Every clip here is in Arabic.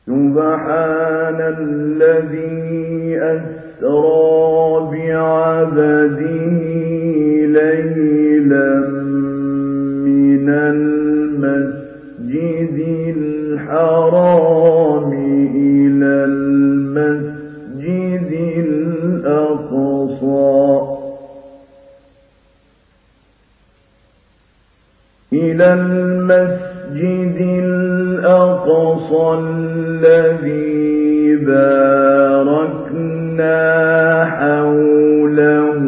سبحان الذي أسرى بعبده ليلا من المسجد الحرام إلى المسجد الأقصى الذي باركنا حوله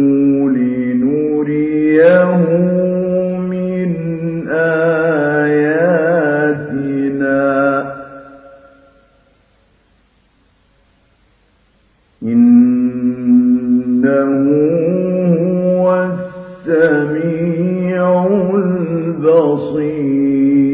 لنريه من آياتنا إنه هو السميع البصير.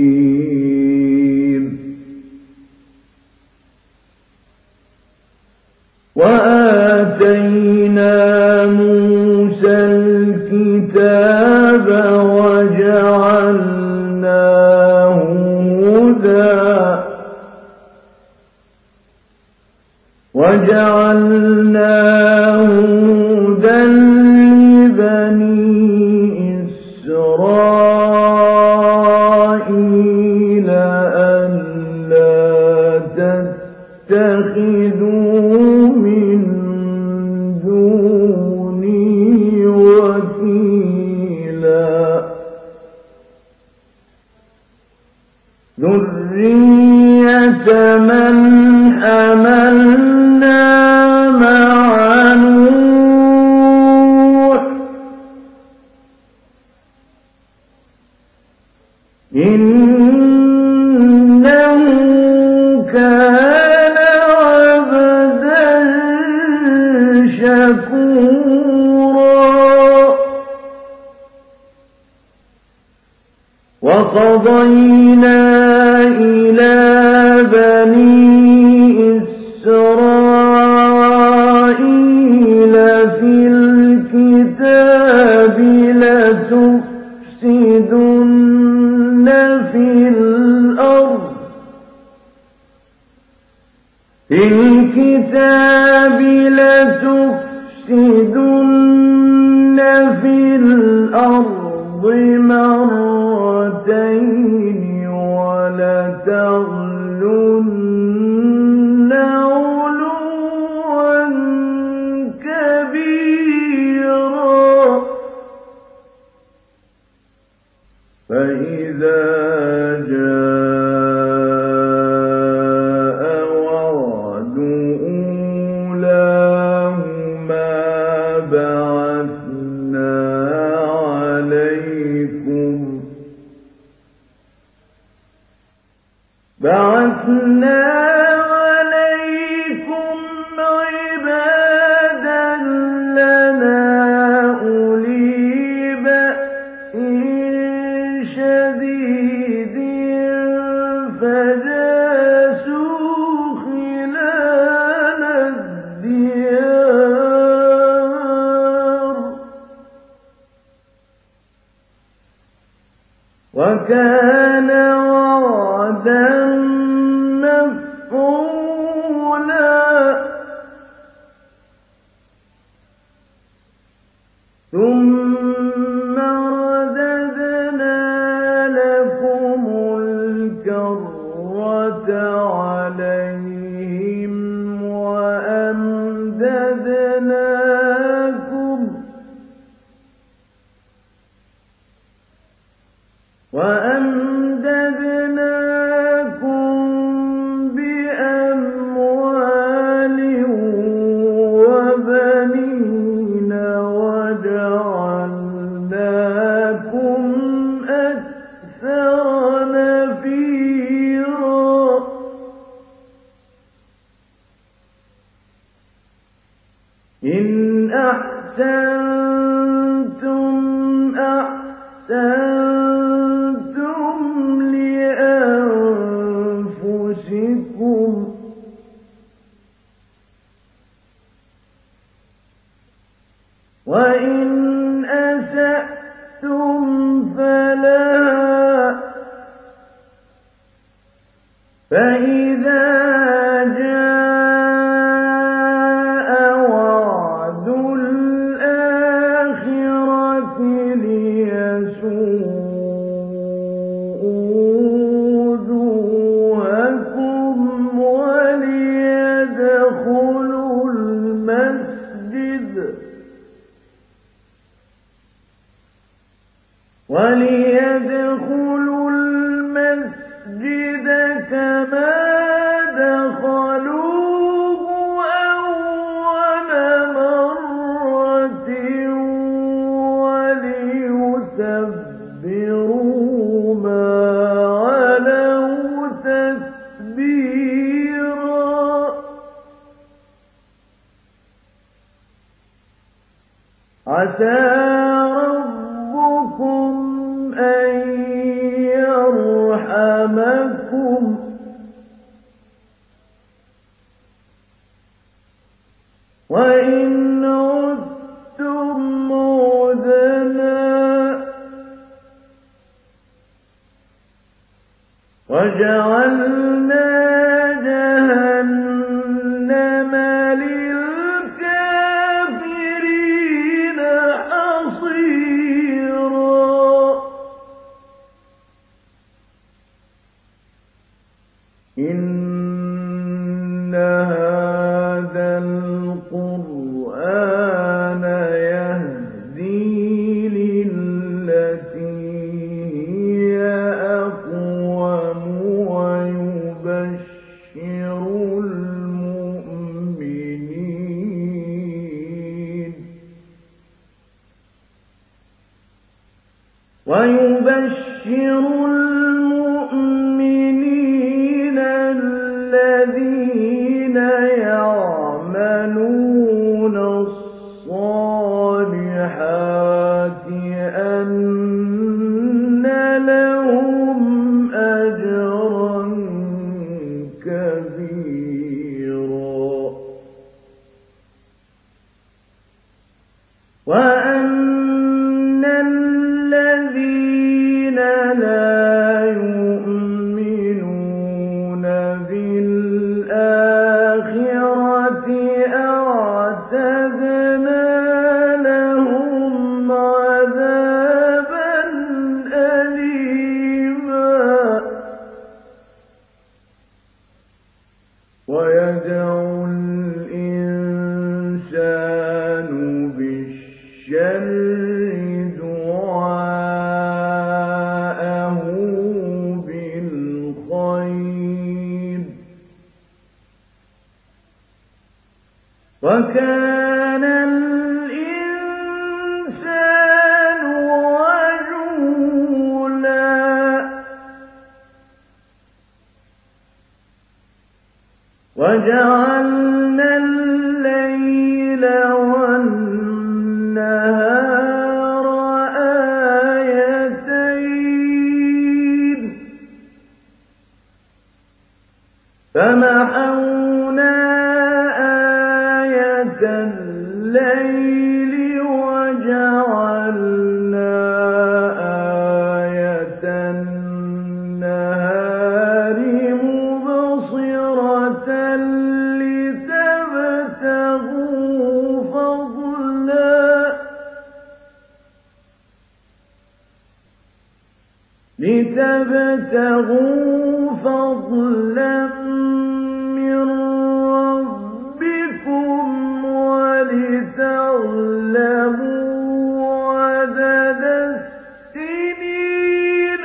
وآتينا موسى الكتاب وجعلناه هدى لبني إسرائيل ألا تتخذوا من دوني وكيلا ذرية من حملنا مع نوح إنه كان عبدا شكورا. وقضينا إلى بني إسرائيل في الكتاب لتفسدن في الأرض مرتين ولتعلن علوا كبيرا. فإذا جاء وعد أولاهما بعثنا عليكم عبادا لنا أولي بأس شديد فجاسوا خلال الديار وكان وعدا مفعولا. ثم رددنا لكم الكرة عليهم وأمددناكم بأموال وبنين وجعلناكم أكثر نفيرا. فإذا جاء وعد الآخرة ليسوءوا وجوهكم وليدخلوا المسجد كما دخلوه أول مرة وليتبروا ما علوا تتبيرا عسى ربكم أن يرحمكم وإن عدتم عدنا وجعلنا جهنم للكافرين حصيرا إن هذا القرآن يهدي للتي هي أقوم ويبشر المؤمنين الذين يعملون الصالحات أن لهم أجرا كبيرا وأن الذين لا يؤمنون بالآخرة أعتدنا لهم عذابا أليما ويدعو الإنسان بالشر دعاءه بالخير وكان الإنسان عجولا وجعلنا الليل والنهار آيتين فمحونا آية الليل وجعلنا آية النهار مبصرة لتبتغوا فضلا من ربكم ولتعلموا عدد السنين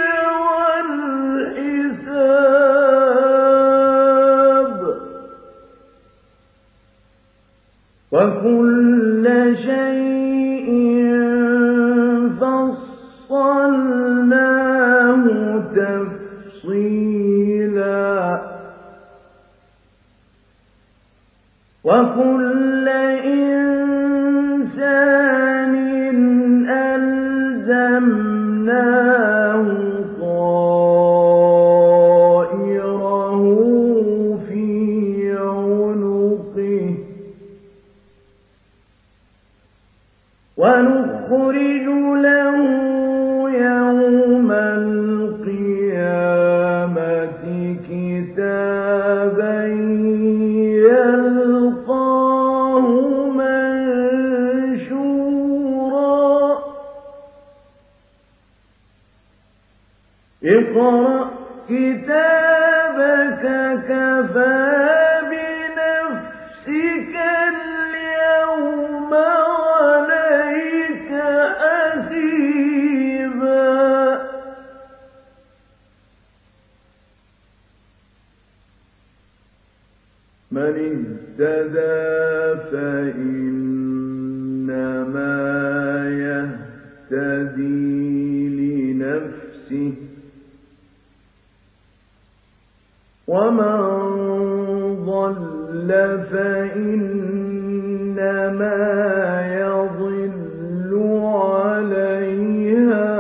والحساب وكل شيء فصلناه تفصيلا وكل إنسان ألزمناه طائره في عنقه ونخرج له يوم القيامة كتابا كِتَابًا يَلْقَاهُ مَنشُورًا اقْرَأْ كِتَابَكَ كَفَىٰ بِنَفْسِكَ الْيَوْمَ عَلَيْكَ حَسِيبًا مَنِ اهْتَدَىٰ فَإِنَّمَا يَهْتَدِي لِنَفْسِهِ وَمَن ضَلَّ فَإِنَّمَا يَضِلُّ عَلَيْهَا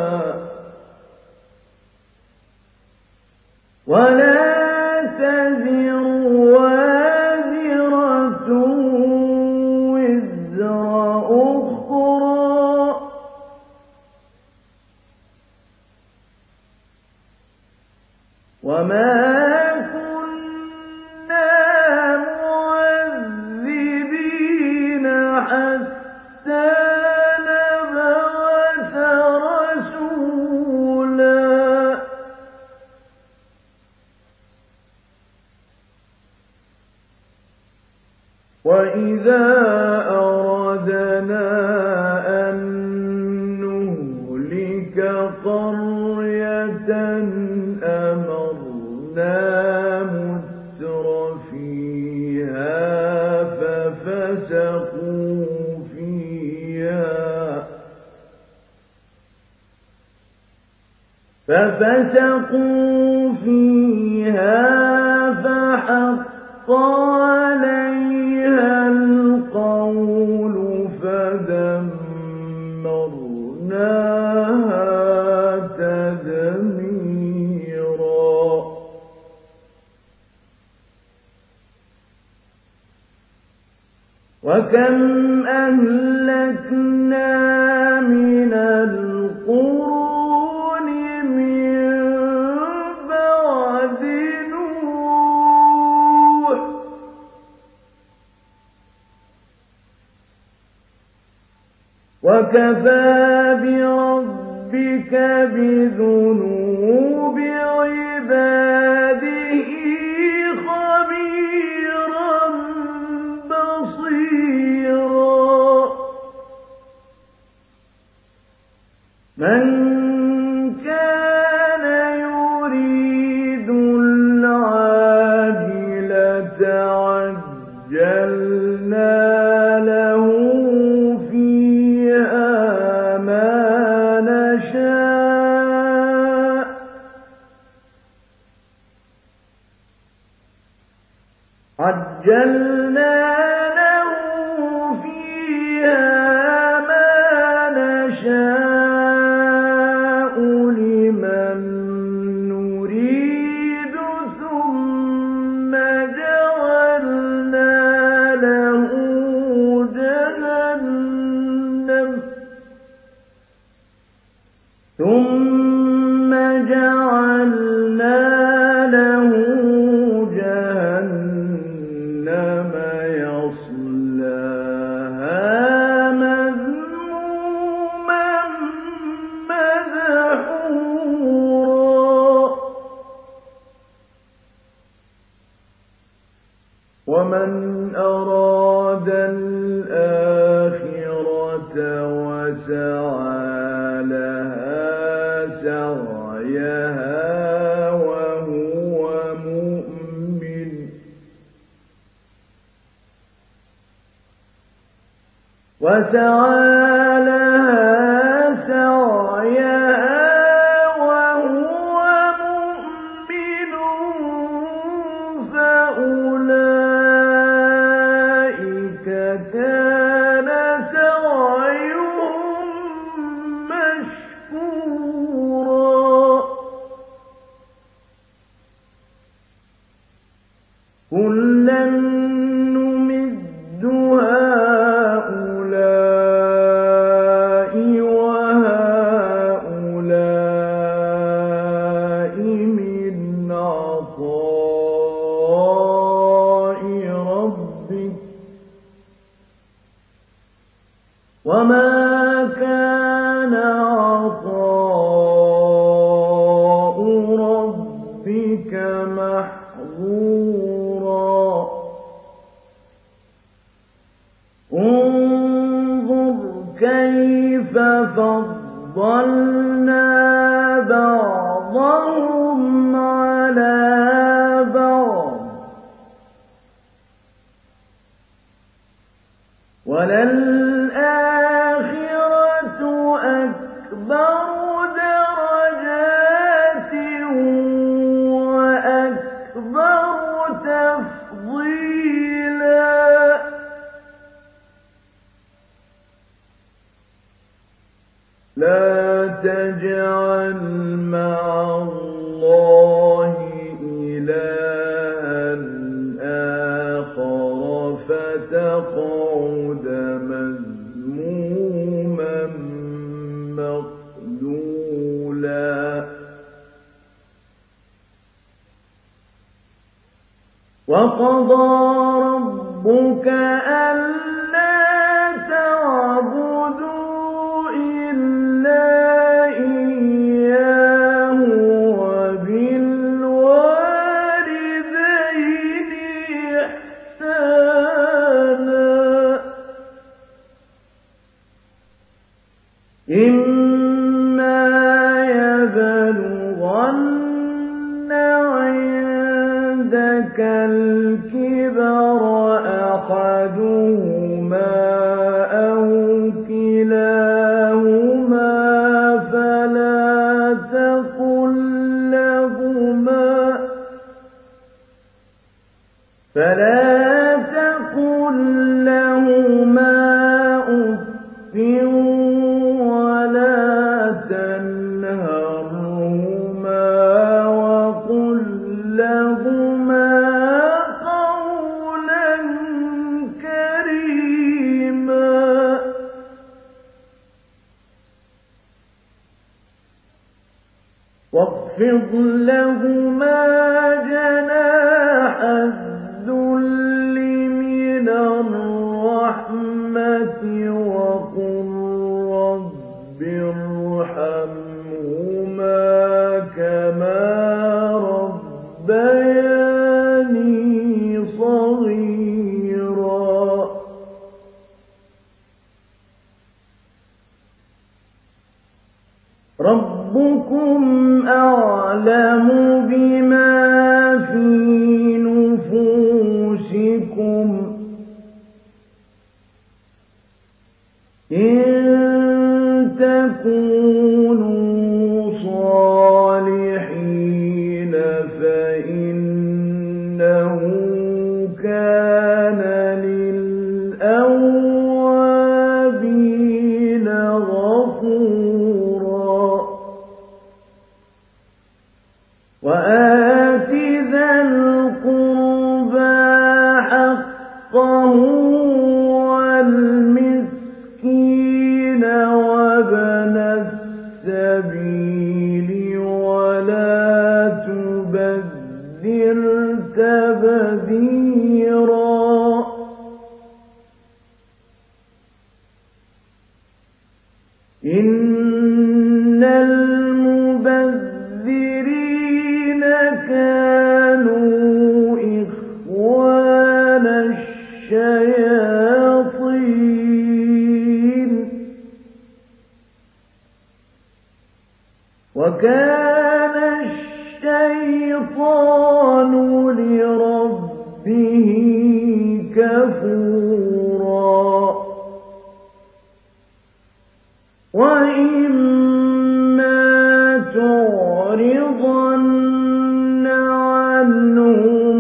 وَلَا تَزِرُ وَازِرَةٌ وِزْرَ أُخْرَىٰ وَمَا وَإِذَا أَرَدْنَا أَن نُّهْلِكَ قَرْيَةً أَمَرْنَا مُتْرَفِيهَا فَفَسَقُوا فِيهَا فَحَقَّ عَلَيْهَا الْقَوْلُ فَدَمَّرْنَاهَا تَدْمِيرًا وَكَمْ أَهْلَكْنَا مِنَ الْقُرُونِ مِن بَعْدِ نُوحٍ وَكَفَىٰ بِرَبِّكَ بِذُنُوبِ عِبَادِهِ خَبِيرًا بَصِيرًا مَنْ كَانَ يُرِيدُ الْعَاجِلَةَ عَجَّلْنَا لَهُ فِيهَا مَا نَشَاءُ لِمَن نُّرِيدُ ثُمَّ جَعَلْنَا لَهُ جَهَنَّمَ يَصْلَاهَا مَذْمُومًا مَّدْحُورًا وَمَنْ أَرَادَ الْآخِرَةَ وَسَعَىٰ لَهَا سَعْيَهَا وَهُوَ مُؤْمِنٌ فَأُولَٰئِكَ كَانَ سَعْيُهُم مَّشْكُورًا كُلًّا نُّمِدُّ هَٰؤُلَاءِ وَهَٰؤُلَاءِ مِنْ عَطَاءِ وما كان عطاء ربك محظورا انظر كيف فضلنا بعضهم على بعض وللآخرة أكبر درجات وأكبر تفضيلا لا تجعل مع الله إلها آخر فتقعد مذموما مخذولا وقضى ربك ألا تعبدوا إلا إياه وبالوالدين إحسانا إما يبلغن عندك الكبر أحدهما أو كلاهما فلا تقل لهما أف ولا تنهرهما وقل لهما قولا كريما واخفض لهما جناح الذل من الرحمة وقل رب ارحمهما كما ربياني صغيرا ربكم أعلم بما في نفوسكم إن تكونوا صالحين فإنه كان للأوابين غفورا وآت ذا القربى حقه والمسكين وابن السبيل ولا تبذر تبذيرا إن المبذرين كانوا إخوان الشياطين وكان الشيطان لربه كفورا وإما تعرضن عنهم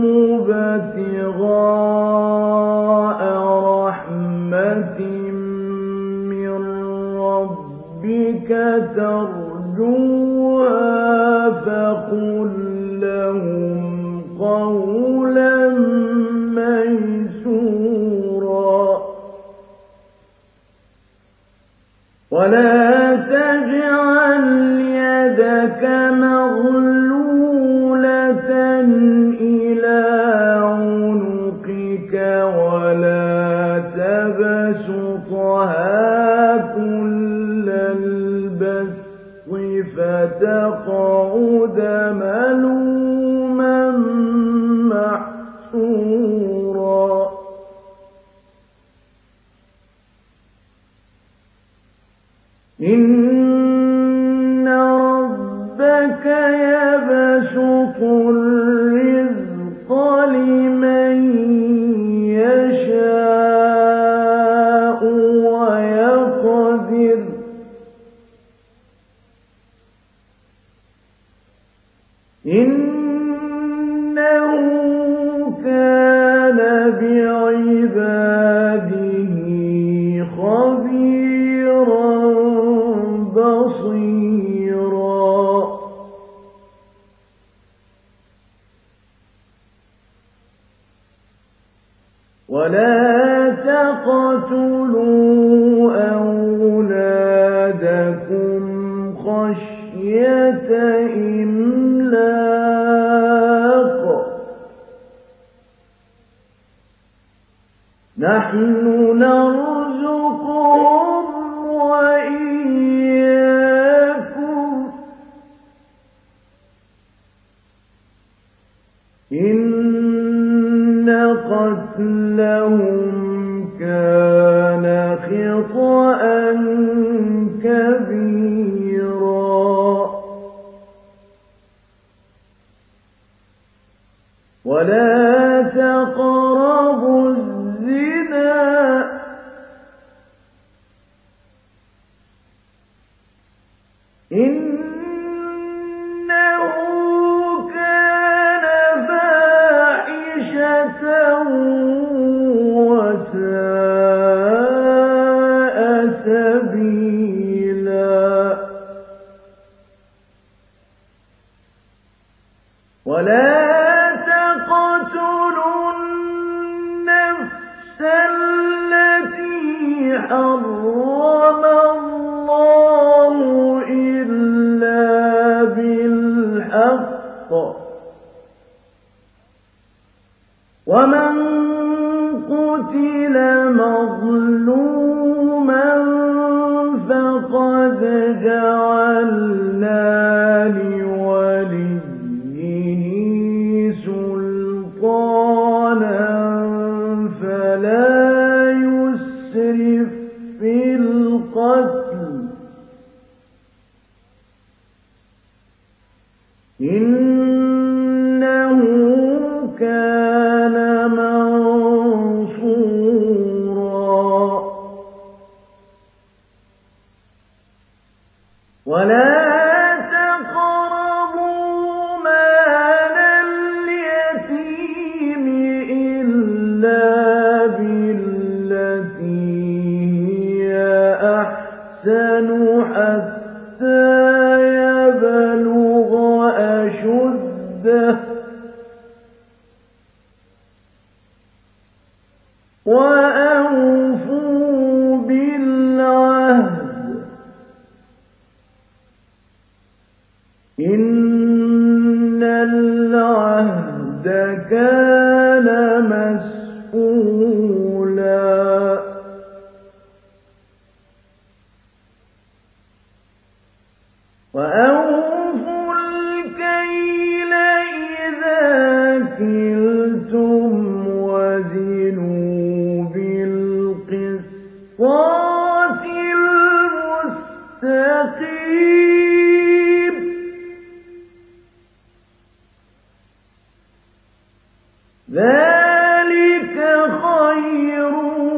ابتغاء رحمة من ربك ترجوها فقل لهم قولا ميسورا ولا تقتلوا أولادكم خشية إملاق نحن نرزقهم وإياكم إن قتلهم كان خطأ كبيرا ولا تقربوا الزنا إنه كان فاحشة وساء سبيلا ولا تقتلوا النفس التي حرم الله إلا بالحق ومن قتل مظلوما فقد جعلنا لوليه سلطانا فلا يسرف في القتل إنه كان منصورا ولا تقربوا مال اليتيم إلا بالتي هي أحسن حتى يبلغ أشده وأوفوا بالعهد إن العهد كان مسؤولا وأوفوا الكيل إذا كلتم وزنوا بالقسطاس المستقيم ذلك خير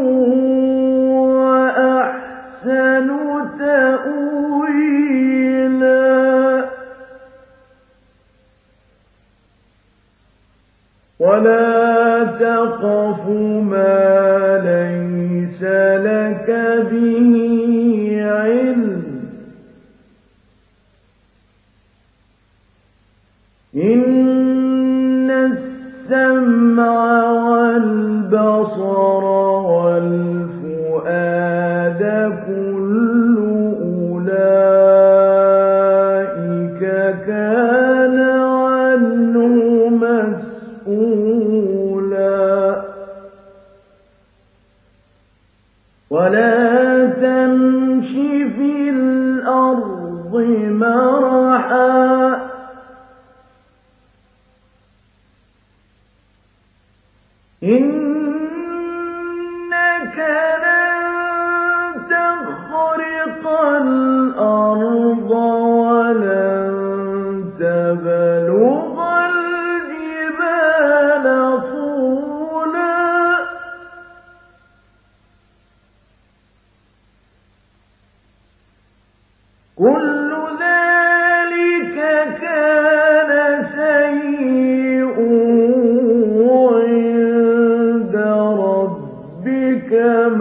وأحسن تأويلا ولا تقف ما ليس لك به علم إن السمع والبصر والفؤاد كل أولئك كان عنه مسؤولا ولا تمش في الأرض مرحا إنك لن تخرق الأرض ولن تبلغ الجبال طولا كل ذلك كان سيئا عند ربك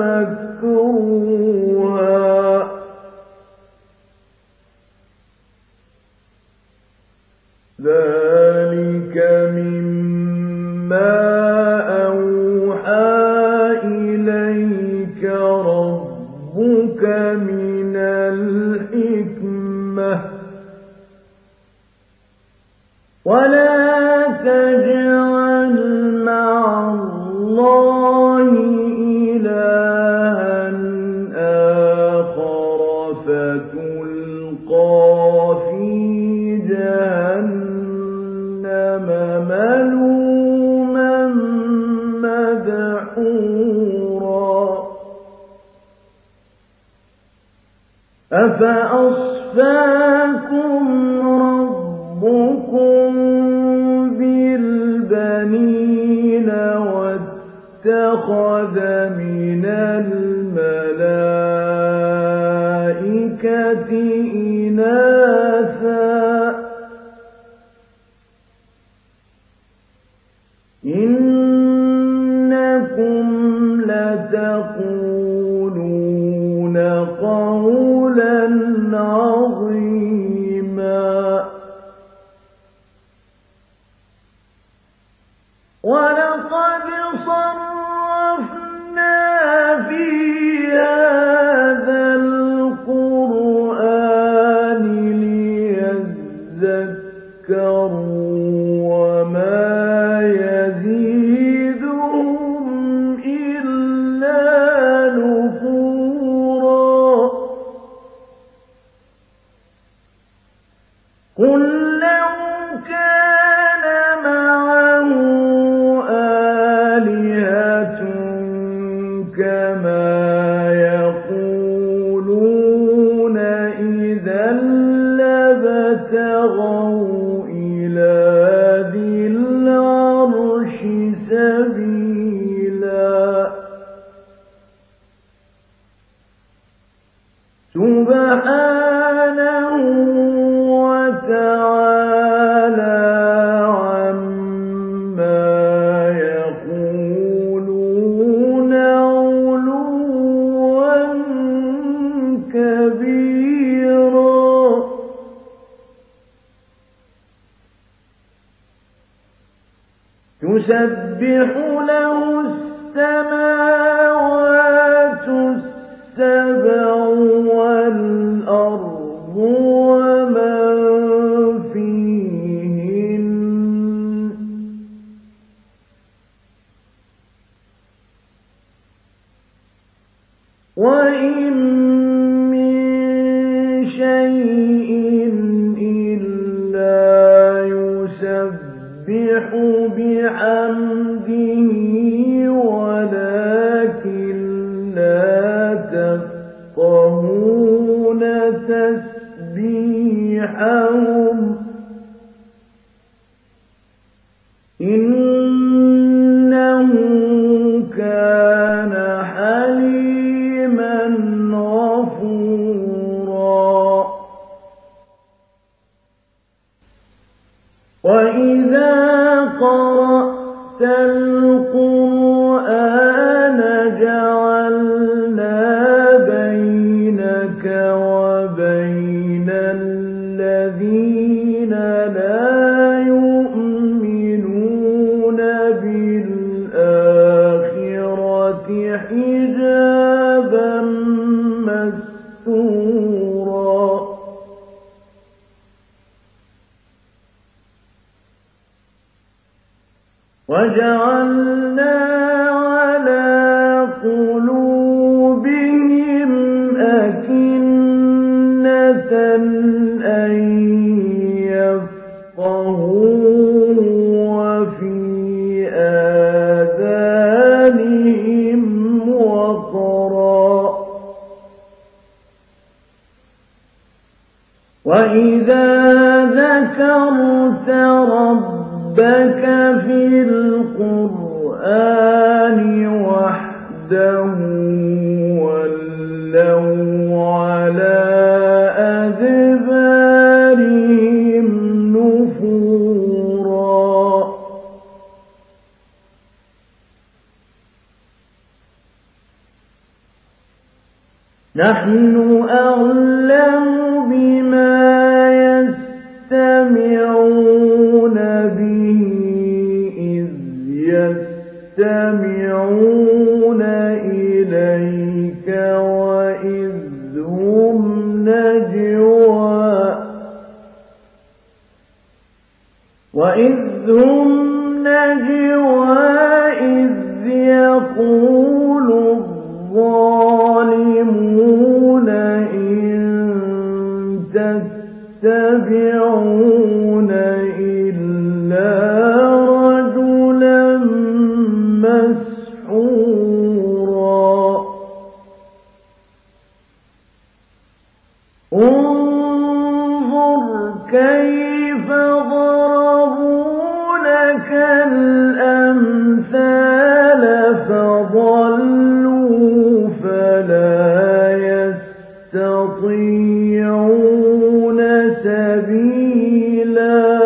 مكروها ذلك مما أوحى ولا تجعل مع الله إلها آخر فتلقى في جهنم ملوما مدحورا أفأصفاكم ربكم بالبنين واتخذ من الملائكة إناثا إنكم لتقولون قولا عظيما ولقد صرفنا في هذا القرآن ليذكروا وما يزيدهم إلا نفورا قل لو كان معه آلهة كما يقولون إذا لابتغوا إلى ذي العرش سبيلا سبحانه وتعالى عما يقولون علوا كبيرا تسبح له السماوات السبع والأرض ومن فيهن وإن من شيء إلا يسبح بحمده ولكن لا تفقهون تسبيحهم إنه كان حليما غفورا وإذا قرأت القرآن جعلنا بينك وبين الذين لا يؤمنون بالآخرة حجابا مستورا وجعلنا على قلوبهم أكنة أن يفقهوه وفي آذانهم وقرا وإذا ذكرت ربك في القرآن وحده ولوا على أدبارهم نفورا نحن أعلم بما يستمعون به إذ يستمعون إليك وإذ هم نجوى وإذ هم نجوى إذ يقول الظالمون إن تتبعون إلا رجلا مسحورا انظر كيف ضربوا لك الأمثال فضلوا فلا يستطيعون سبيلا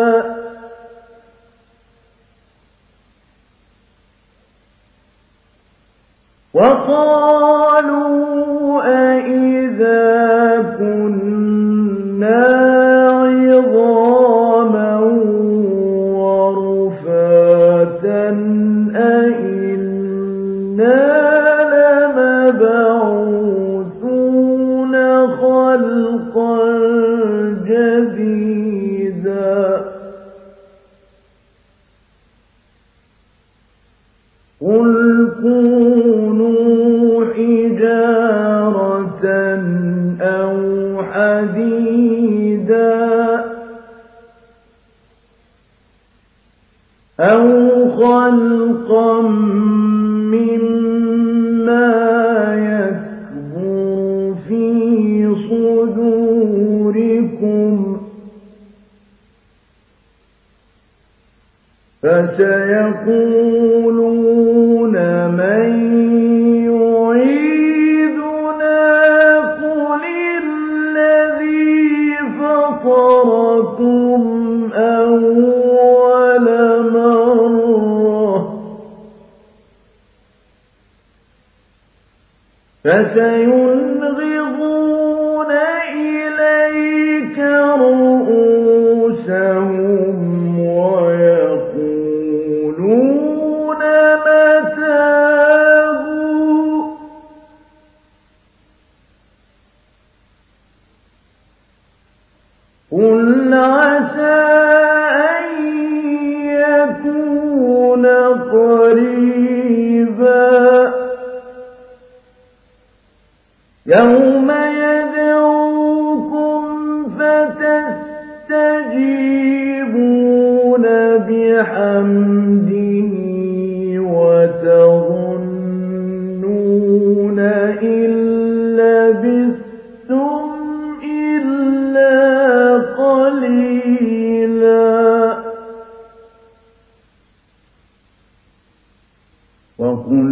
وقالوا أئذا كنا عظاما ورفاتا أئنا لمبعوثون خلقا جديدا قل كونوا حجارة أو حديدا أو خلقا مما يكبر في صدوركم فسيقولون من يعيدنا قل الذي فطركم أول مرة فسينغضون إليك رؤوسهم ويقولون متاه قل عسى أن يكون قريبا يوم يدعوكم فتستجيبون بحمده وتظنون إن لبثتم إلا قليلا وقل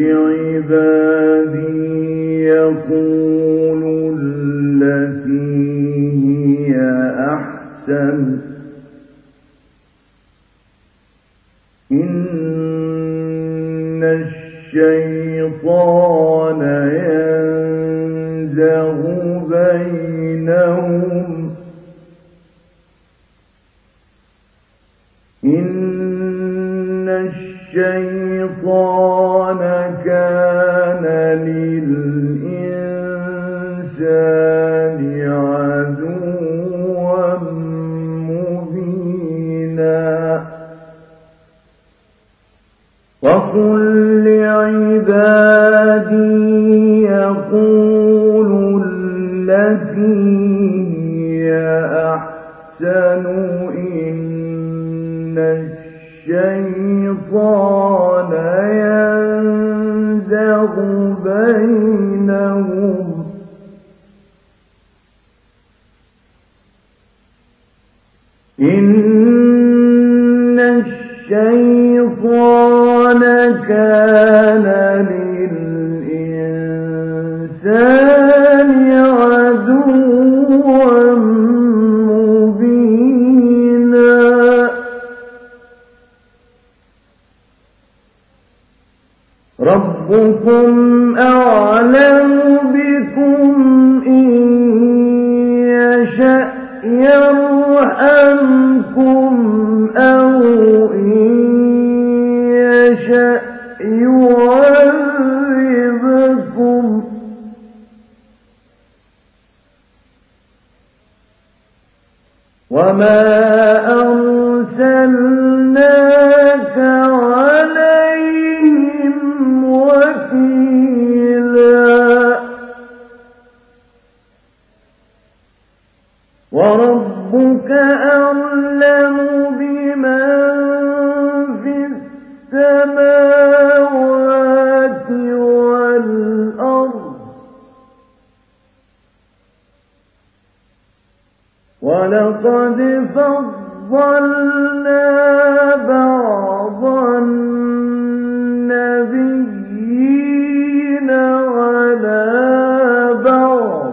لعبادي يقولوا التي هي أحسن إن الشيطان ينزغ بينهم إن الشيطان كان للإنسان عدوا مبينا وقل لعبادي يقولوا التي هي أحسن إن الشيطان ينزغ بينهم إن الشيطان كان للإنسان عدوا مبينا ربكم أعلم بكم إن يشأ يرحمكم أو إن يشأ يعذبكم وما أرسلنا السماوات والأرض ولقد فضلنا بعض النبيين على بعض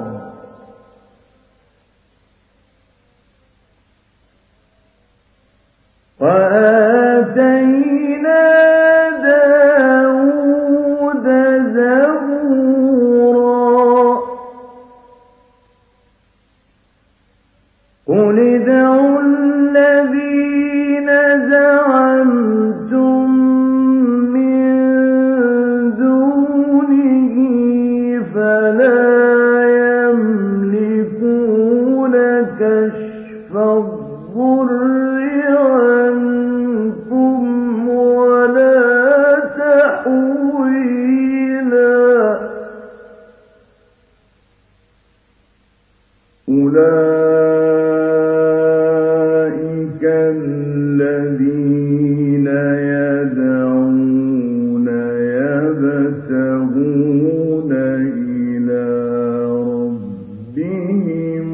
وآتينا داود زبورا قل ادعوا الذين زعمتم من دونه فلا يملكون كشف الضر عنكم ولا تحويلا أولئك الذين يدعون يبتغون إلى ربهم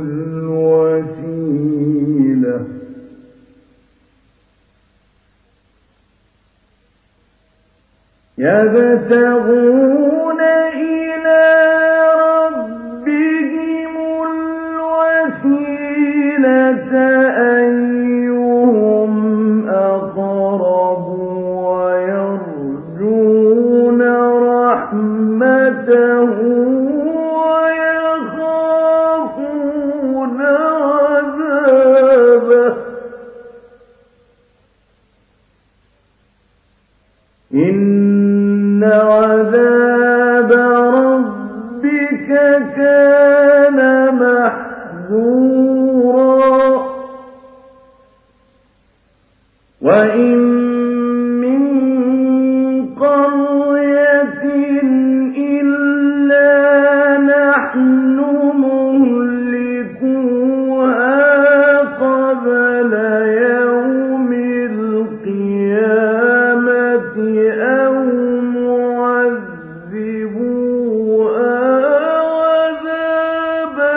الوسيلة يبتغون إلى ربهم الوسيلة أيهم أقرب ويرجون رحمته ويخافون عذابه إن عذاب ربك كان محذورا وإن من قرية إلا نحن مهلكوها قبل يوم القيامة أو معذبوها عذابا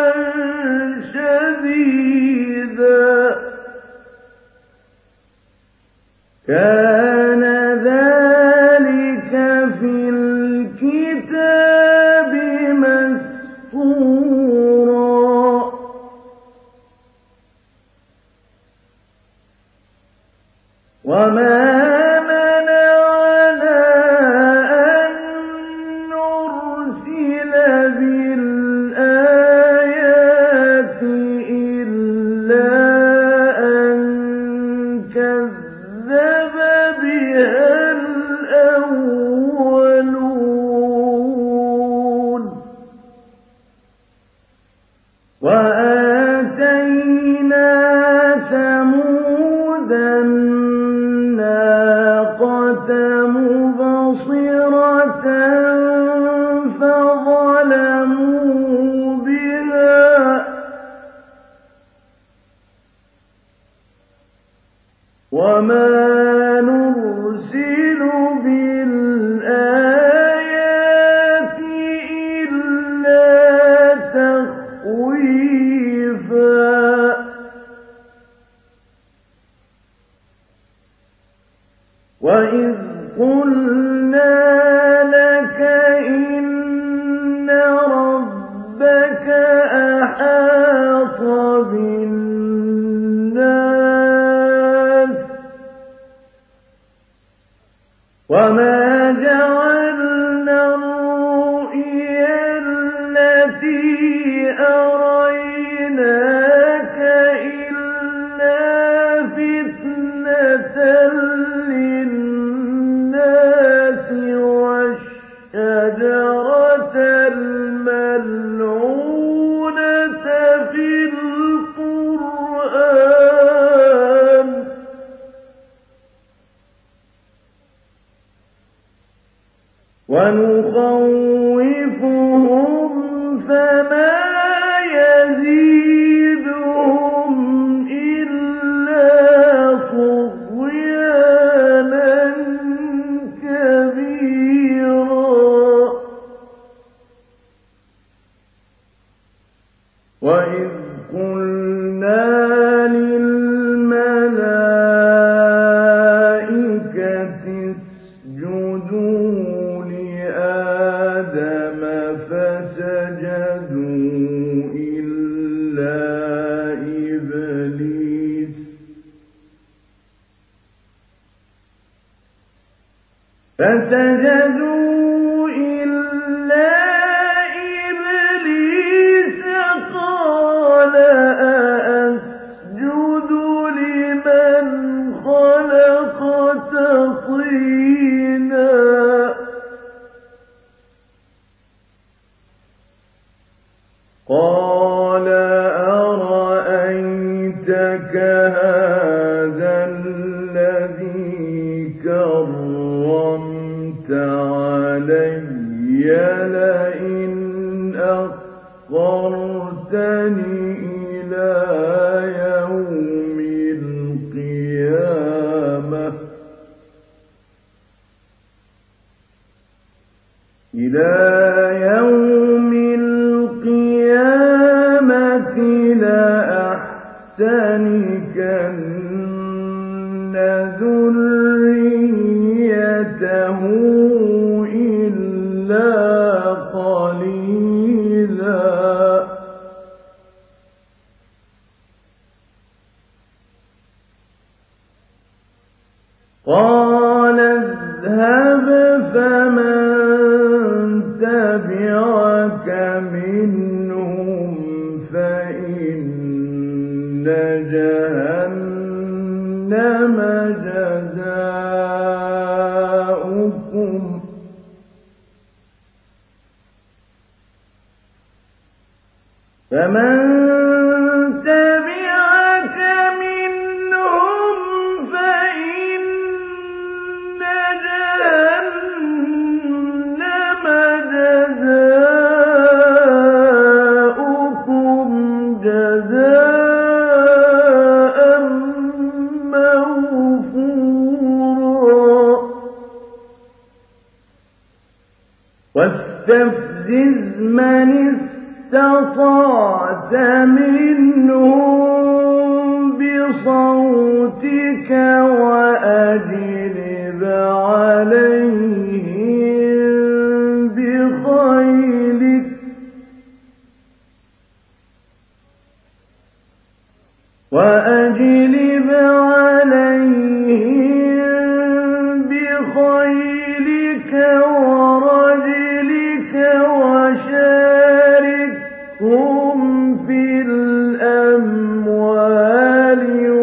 شديدا كان ذلك في الكتاب مسطورا وما منعنا أن نرسل بالآيات إلا أن كذب بها الأولون وآتينا ثمود الناقة مبصرة فظلموا بها وما نرسل بالآيات إلا تخويفا وإذ قلنا لك إن ربك أحاط بالناس وما جعلنا الرؤيا التي أريناك إلا فتنة للناس والشجرة الملعونة في القرآن ونخوفهم فما يزيدهم إلا طغيانا اسجدوا لآدم فسجدوا إلا إبليس قال أأسجد لمن خلقت طينا قال أرأيتك هذا الذي كرمت علي لئن أخرتني إلى يوم القيامة لأحتنكن ذريته إلا قليلا قال اذهب فمن تبعك منهم فإن جهنم جزاؤكم فمن تبعك منهم فإن جهنم جزاؤكم جزاء موفورا واستفزز من استطعت منهم بصوتك وأجلب عليهم بخيلك ورجلك وشاركهم في الأموال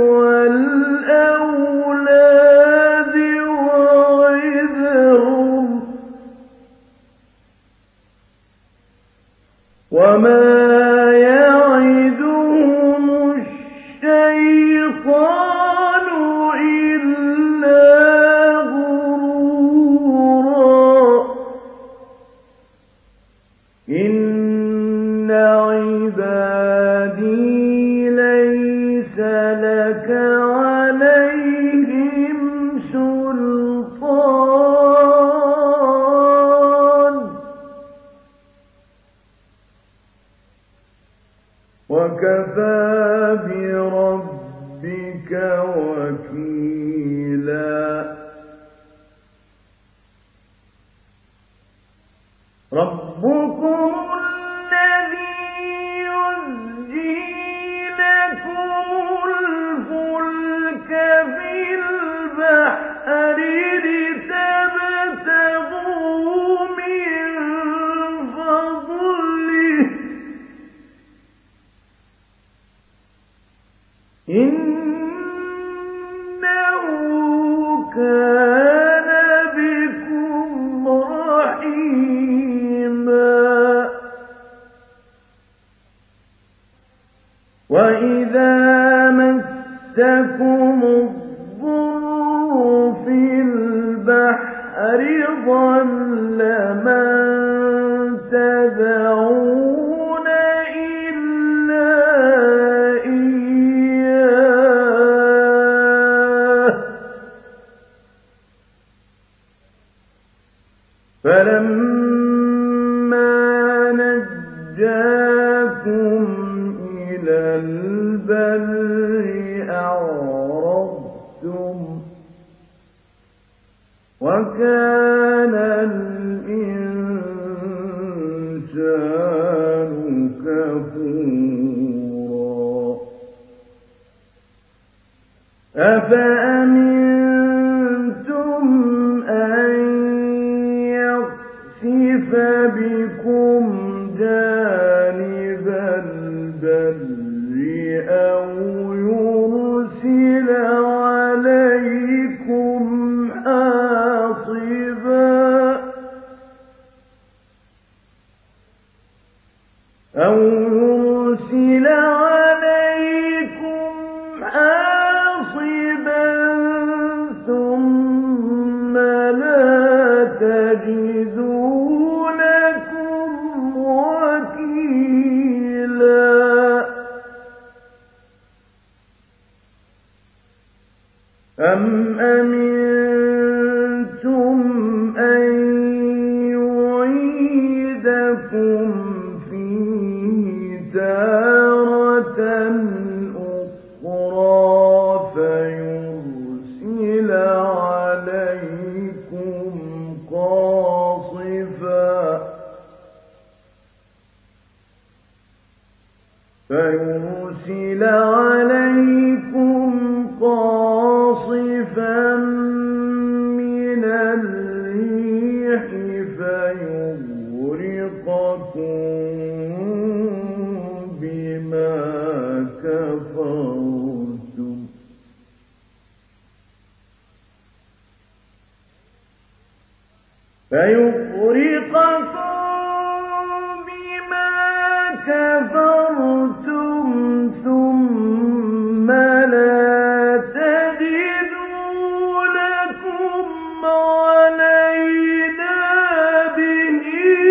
والأولاد وعظهم وما يعدهم الشيطان إلا غرورا إن عبادي ليس لك عليهم سلطان وكفى بربك وكيلا ربكم الذي يزجي لكم الفلك في البحر لتبتغوا من فضله إنه كان بكم رحيما وإذا مسكم الضر في البحر ضل من تدعون إلا إياه فلما نجاكم إلى البر أعرضتم وكان وَكَانَ الْإِنسَانُ كَفُورًا أَفَأَمِنْتُمْ أَنْ يَخْسِفَ بِكُمْ جَانِبَ الْبَرِّ أَوْ يُرْسِلَ عَلَيْكُمْ حَاصِبًا ثُمَّ لَا تَجِدُوا لَكُمْ وَكِيلًا أَمْ أَمِنْتُمْ أَنْ يُعِيدَكُمْ فِيهِ تَارَةً أُخْرَىٰ فَيُرْسِلَ عَلَيْكُمْ قَاصِفًا مِّنَ الرِّيحِ فَيُغْرِقَكُم بِمَا كَفَرْتُمْ ثُمَّ لَا تَجِدُوا لَكُمْ عَلَيْنَا بِهِ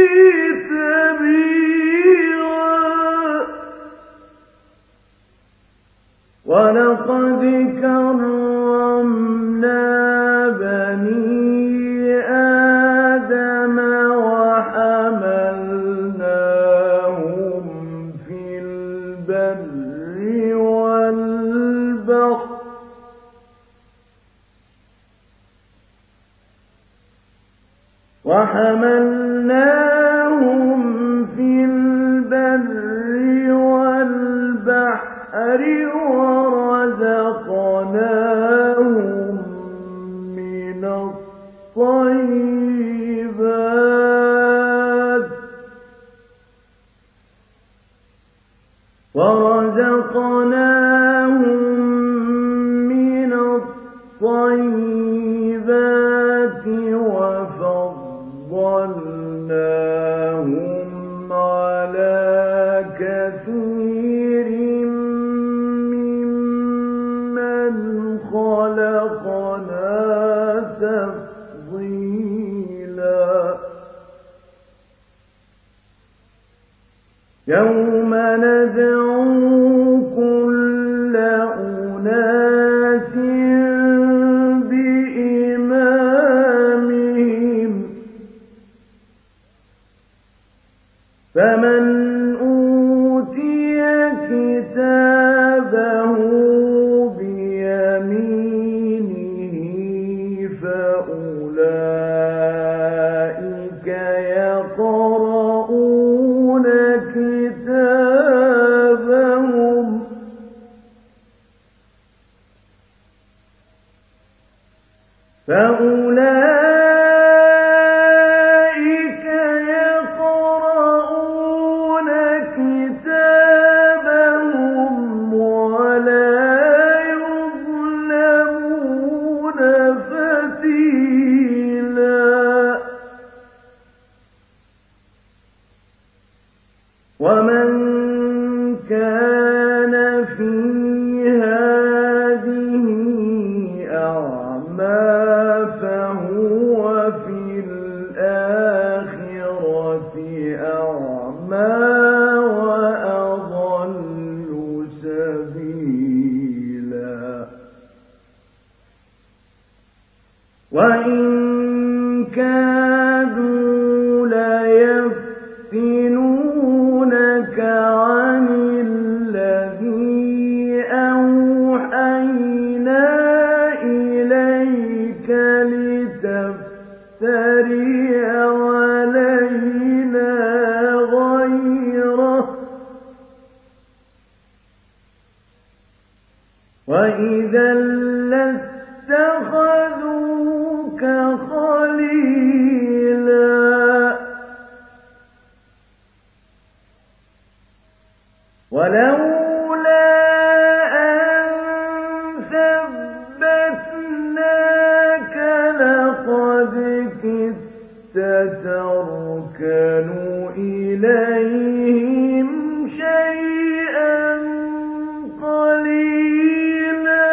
تَبِيعًا وَلَقَدْ كَرَّمْنَا بَنِي آدَمَ وَحَمَلْنَاهُمْ فِي الْبَرِّ وَالْبَحْرِ وَرَزَقْنَاهُم مِّنَ الطَّيِّبَاتِ وَفَضَّلْنَاهُمْ عَلَىٰ كَثِيرٍ مِّمَّنْ خَلَقْنَا تَفْضِيلًا يَوْمَ نَدْعُو كُلَّ أُنَاسٍ بِإِمَامِهِمْ فَمَنْ أُوتِيَ كِتَابَهُ بِيَمِينِهِ فَأُولَٰئِكَ يَقْرَءُونَ كِتَابَهُمْ نفتري علينا غيره وإذا لاتخذوك خليلا ولولا أن ثبتناك لقد كدت تركن إليهم شيئا قليلا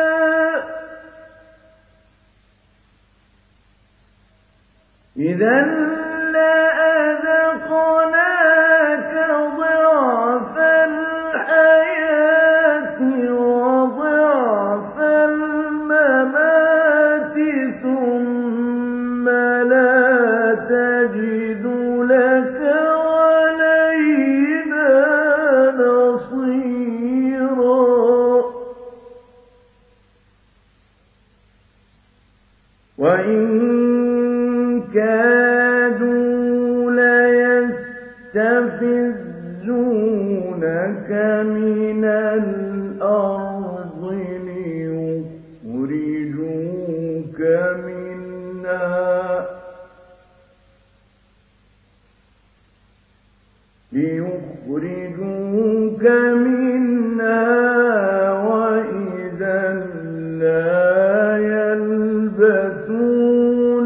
إذا لأذقناك ضعف الحياة وضعف الممات ثم لا تجد لك علينا نصيرا وإن كادوا ليستفزونك من الأرض ليخرجوك منها وإذا لا يلبثون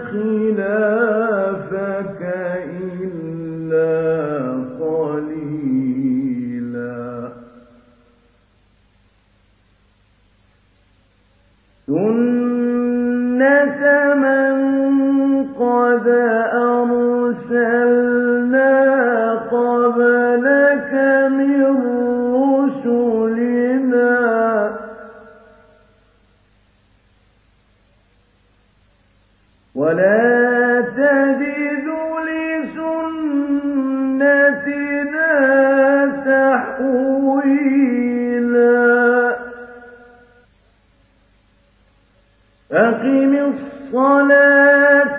خلافك إلا قليلا سنة من قد أرسلنا قبلك من رسلنا ولا تجد لسنتنا تحويلا أقم الصلاة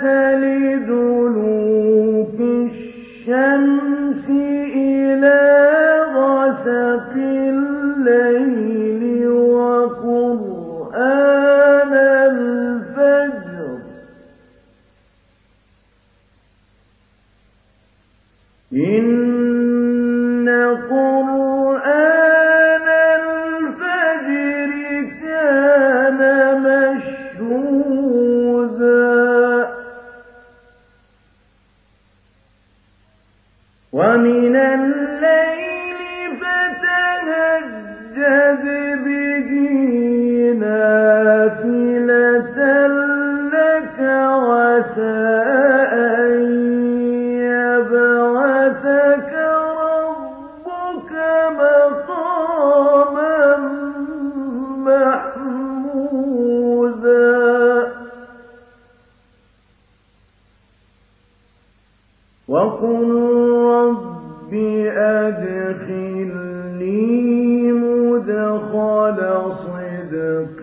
لدلوك الشمس إلى غسق الليل وقرآن الفجر إن قرآن الفجر كان مشهودا ومن الليل فتهجد به نافلة لك عسى أن يبعثك ربك مقاما محمودا وقل رب أدخلني مدخل صدق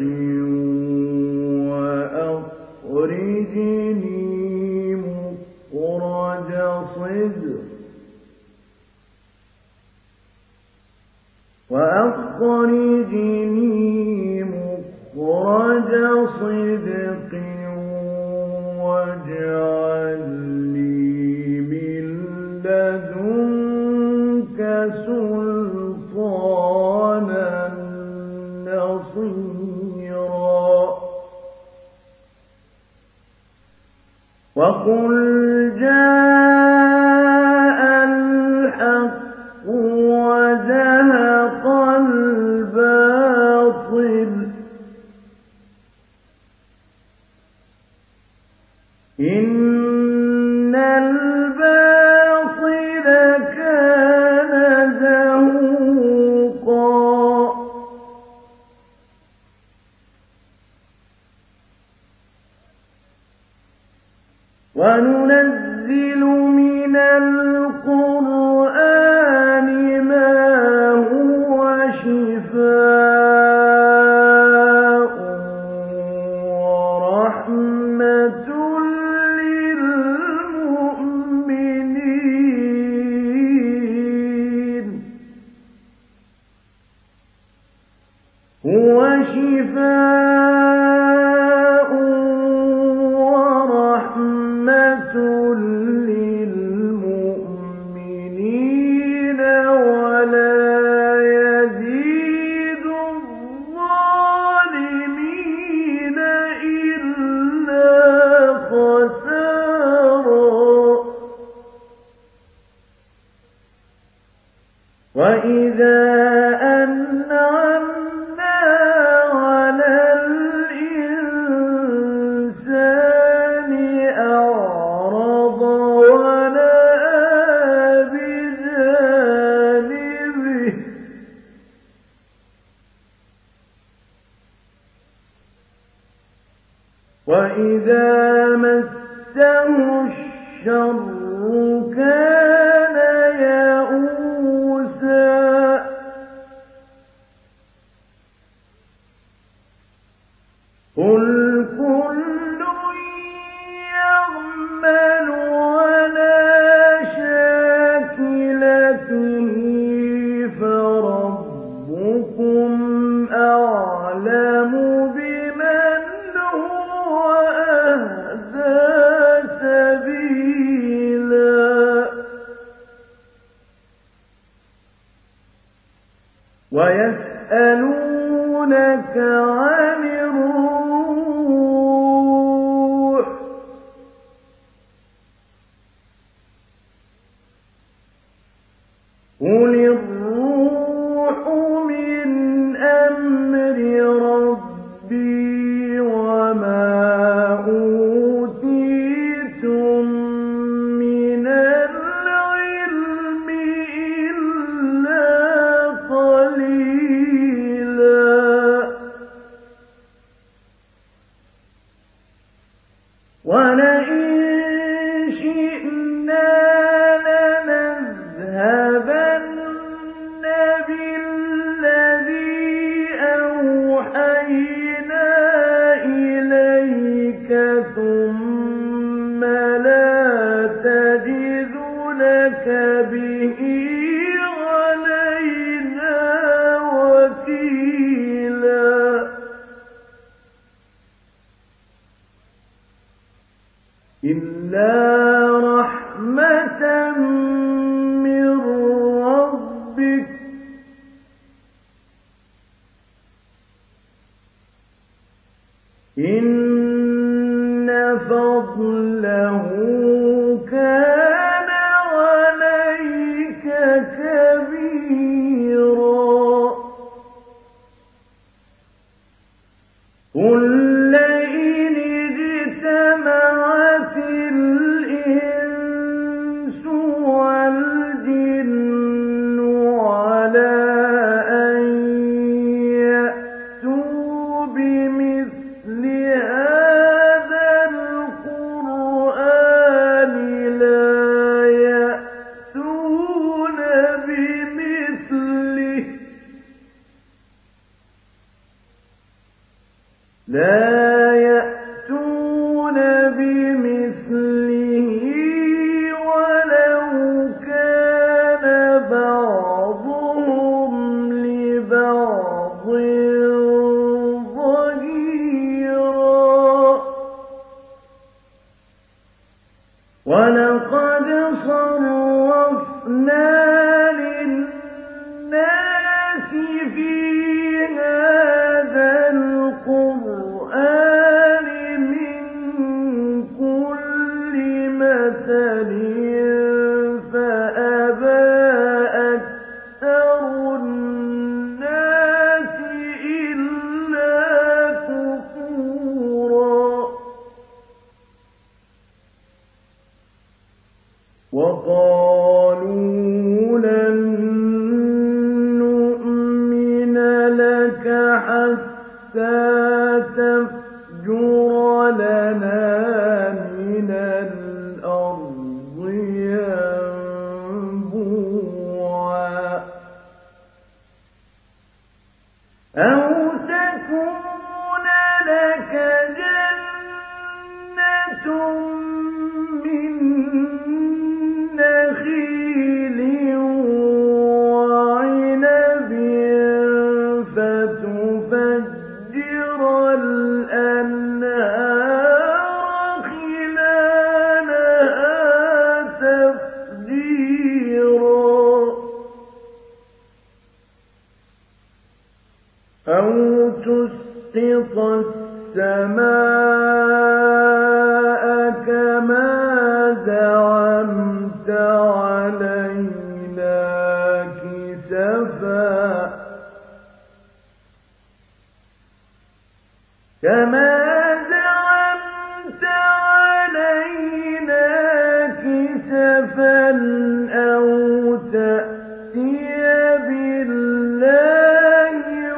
وأخرجني مخرج صدق واجعل لي من لدنك سلطانا نصيرا وقل جاء الحق وزهق الباطل إن الباطل كان زهوقا وننزل من القرآن ما هو شفاء ورحمة للمؤمنين وشفاء ورحمة للمؤمنين ولا يزيد الظالمين إلا خسارا. وإذا أنعمنا على الإنسان أعرض ونأى بجانبه وإذا مسه الشر كان يئوسا. قل كل يعمل على شاكلته فربكم أعلم بمن هو أهدى سبيلا. ويسألونك عن الروح قل الروح من أمر ربي وما أوتيتم من العلم إلا قليلا. ولئن شئنا لنذهبن بالذي أوحينا إليك ثم لا تجد لك به علينا وكيلا. إلا رحمة من ربك إن فضله كان عليك كبيرا. قل لئن اجتمعت الإنس والجن على أن يأتوا بمثل هذا القرآن لا يأتون بمثله ولو كان بعضهم لبعض ظهيرا. ولقد صرفنا للناس في هذا القرآن من كل مثل فأبى أكثر الناس إلا كفورا. وقالوا لن نؤمن لك حتى تفجر لنا من الأرض ينبوعا أو تكون لك جنة من نخيل وعنب فتفجر زعمت علينا كسفا كما زعمت علينا كسفا أو تأتي بالله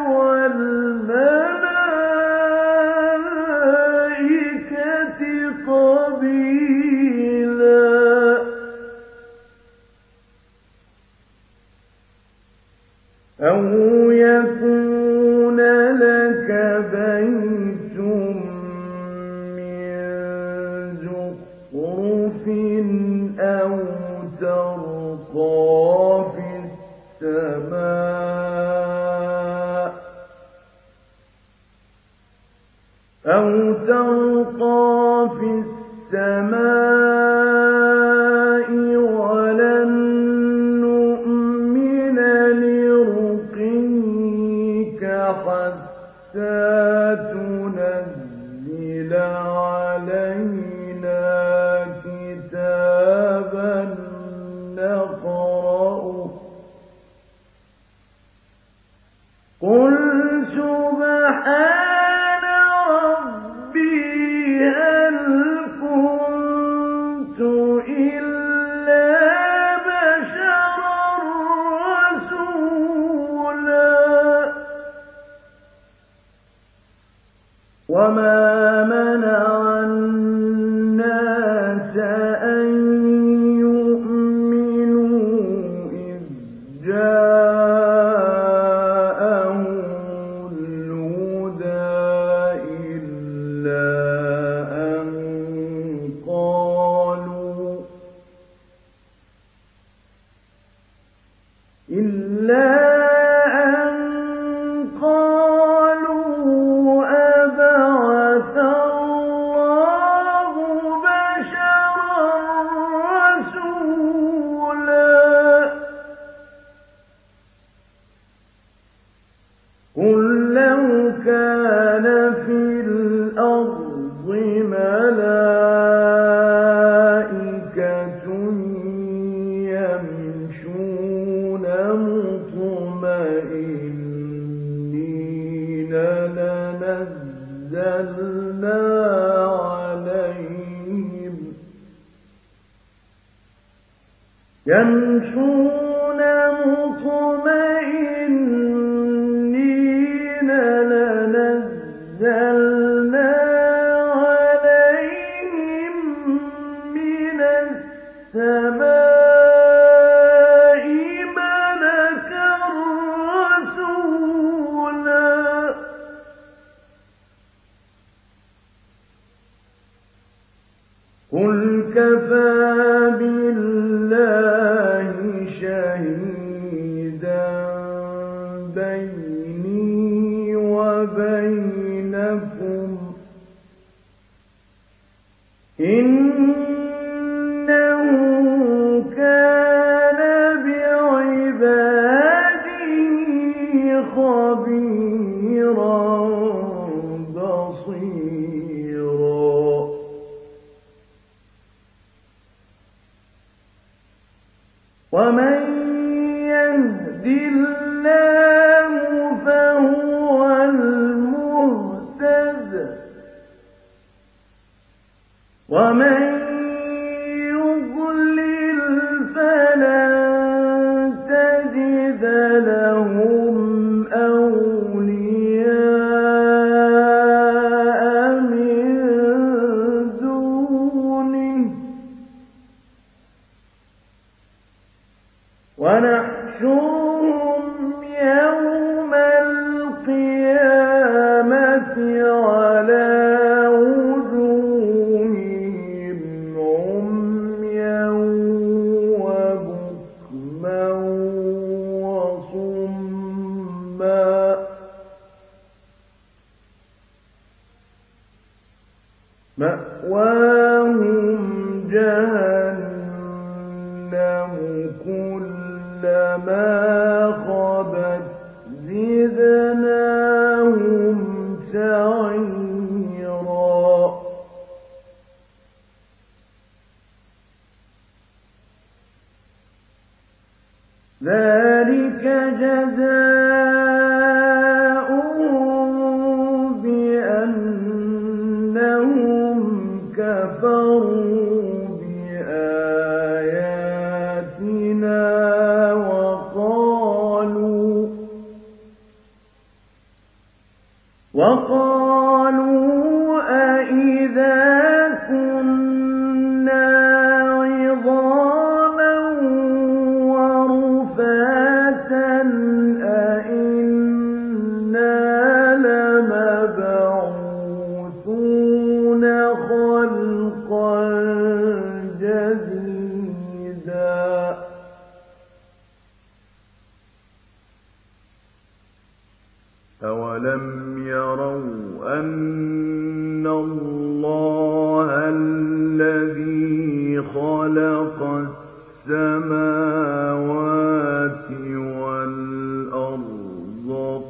والملائكة قبيلا أو يكون لك بيت من زخرف أو ترقى في السماء ولن نؤمن لرقيك حتى تنزل علينا كتابا نقرأه قل سبحان ربي هل كنت إلا بشرا رسولا وما منع الناس أن يؤمنوا إذ جاءهم الهدى إلا أن قالوا أبعث الله بشرا رسولا قل لو كان في الأرض ملائكة يمشون مطمئنين لنزلنا عليهم من السماء ملكا رسولا قل كفى بالله شهيدا بيني وبينكم إنه كان بعباده خبيرا بصيرا ومن يهد الله فهو المهتد ومن يضلل فلن تجد لهم أولياء من دونه ونحشرهم يوم القيامة على وجوههم عميا وبكما وصما مأواهم جهنم كلما خبت زدناهم سعيرا ذلك جزاؤهم بأنهم كفروا بآياتنا وقالوا أئذا كنا عظاما ورفاتا أئنا لمبعوثون خلقا جديدا أولم يروا أن الله الذي خلق السماوات والأرض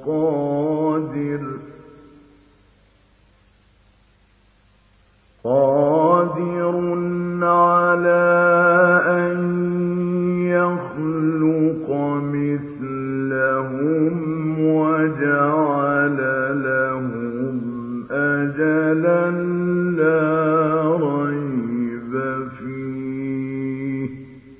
قادر على أن يخلق مثلهم وجعل لهم أجلا لا ريب فيه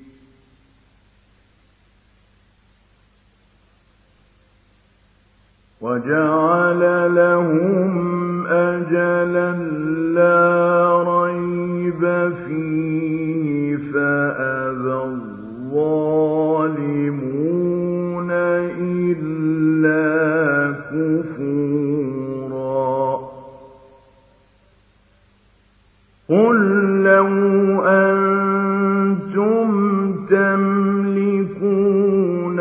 فأبى الظالمون إلا كفورا قل لو أنتم تملكون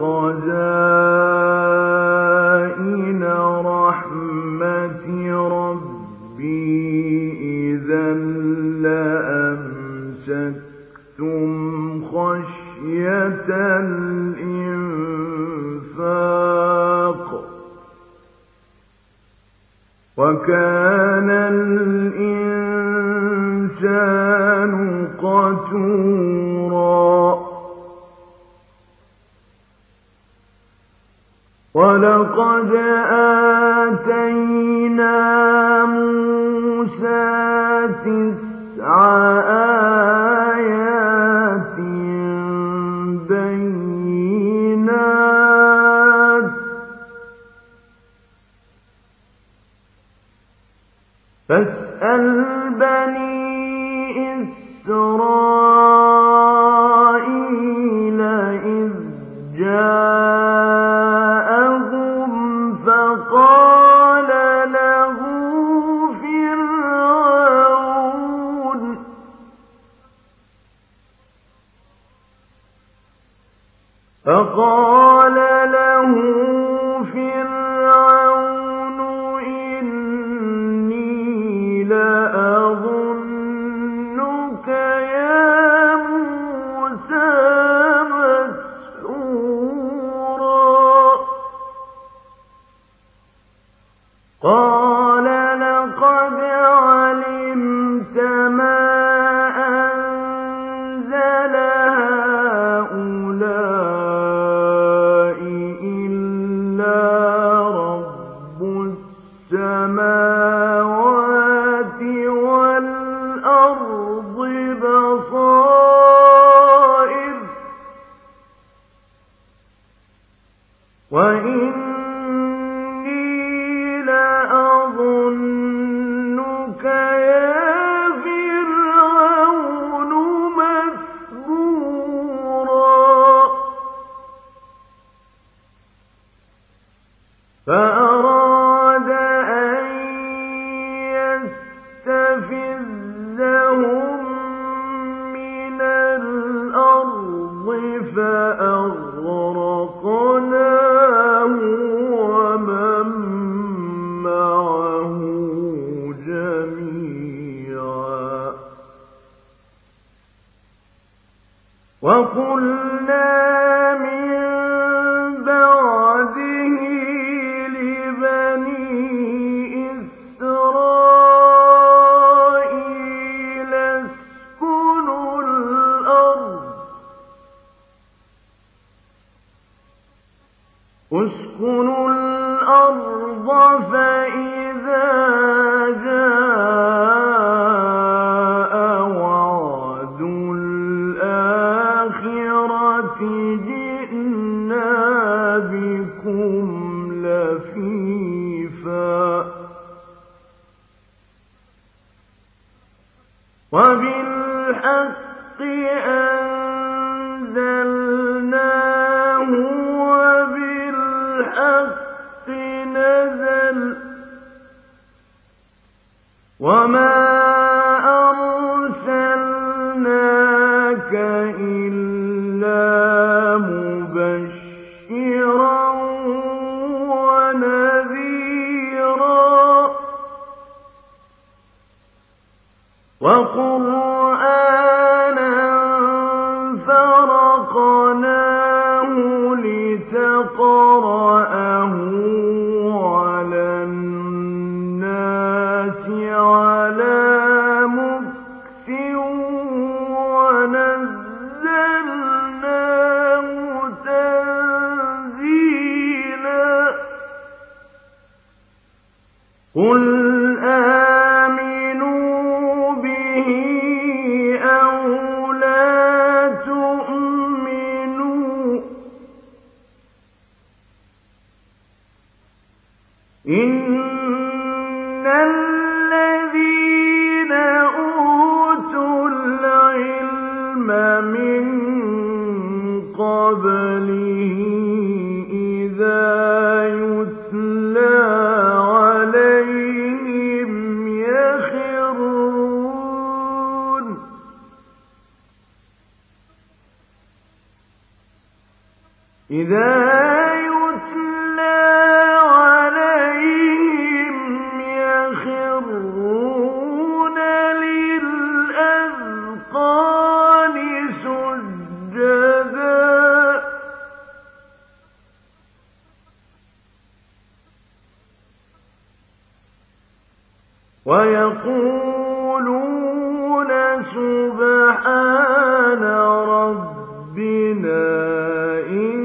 خزائن رحمة ربي إذا لأمسكتم خشية الإنفاق وكان الإنسان قتورا ولقد آتينا موسى 9 آيات بينات فاسأل بني إسرائيل إذ جاءهم فقال له فرعون إني لأظنك يا موسى مسحورا قال لقد علمت ما أنزل هؤلاء إلا رب السماوات والأرض بصائر وإني لأظنك يا فرعون مثبورا فأراد أن يستفزهم من الأرض فأغرقناه ومن معه جميعا وقلنا من بعده لبني إسرائيل اسكنوا الأرض اسكنوا الأرض فإذا جاء وعد الآخرة جئنا بكم لفيفا وبالحق أنزلناه وبالحق نزل وما أرسلناك إلا مبشرا ونذيرا وقرآنا فرقناه لتقرأه على الناس على مكث ونزلناه تنزيلا قل آمنوا به أو لا تؤمنوا إن الذين أوتوا العلم من قبله إذا يتلى عليهم يخرون للأذقان سجدا ويقولون سبحان ربنا إن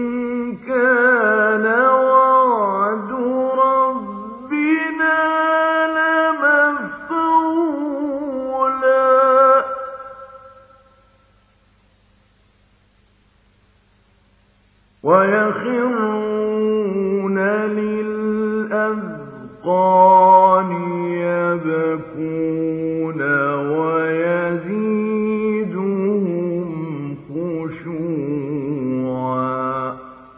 كان وعد ربنا لمفعولا ويخرون للأذقان يبكون ويزيدهم خشوعا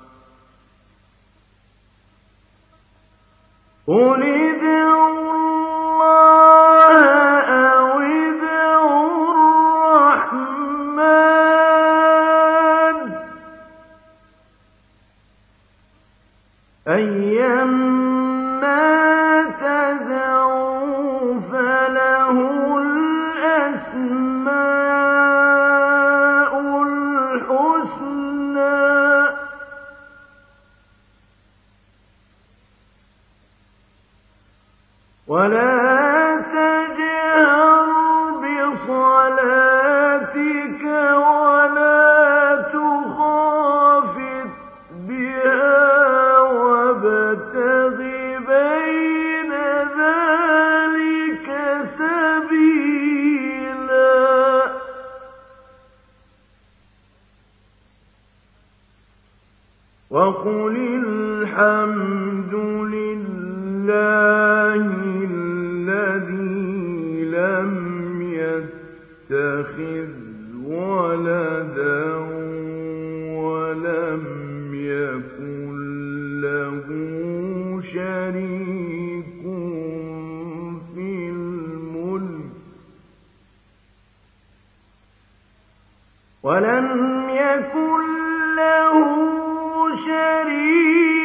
قل ادعوا الله أو ادعوا الرحمن أيما تدعوا فله الأسماء الحسنى ولا تجهر بصلاتك ولا تخافت بها وابتغ بين ذلك سبيلا وقل الحمد لله الذي لم يتخذ ولدا ولم يكن له شريك في الملك ولم يكن له شريك